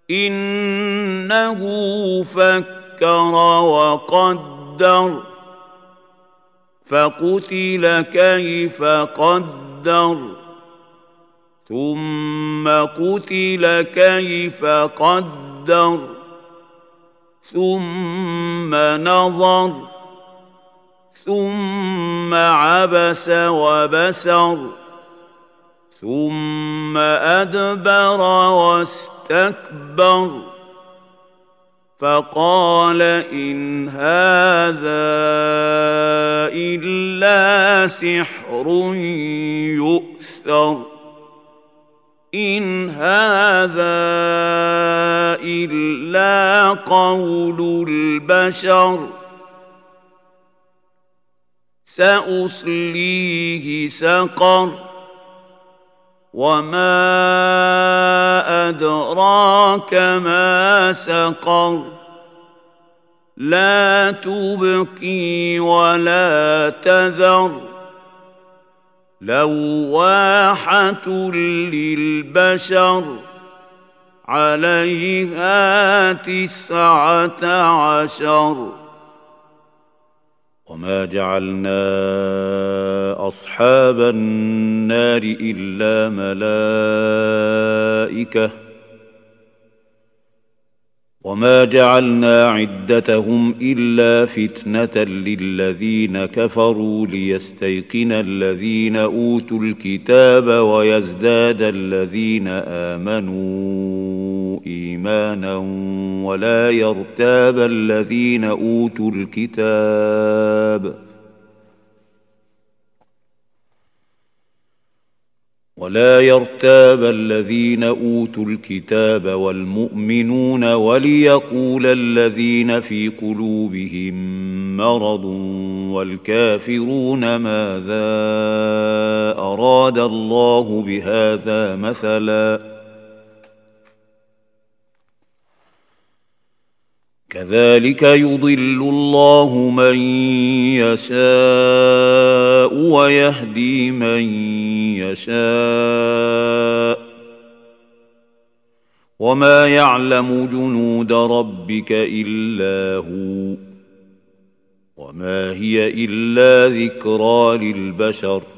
إنه فكر وقدر فقتل كيف قدر ثم قتل كيف قدر ثم نظر ثم عبس وبسر ثم أدبر واستكبر فقال إن هذا إلا سحر يؤثر إن هذا إلا قول البشر سأصليه سقر وما أدراك ما سقر لا تبقي ولا تذر لواحة للبشر عليها 19 وما جعلنا أصحاب النار إلا ملائكة وما جعلنا عدتهم إلا فتنة للذين كفروا ليستيقن الذين أوتوا الكتاب ويزداد الذين آمنوا إيمانا ولا يرتاب الذين أوتوا الكتاب والمؤمنون وليقول الذين في قلوبهم مرض والكافرون ماذا أراد الله بهذا مثلا كذلك يضل الله من يشاء ويهدي من يشاء وما يعلم جنود ربك إلا هو وما هي إلا ذكرى للبشر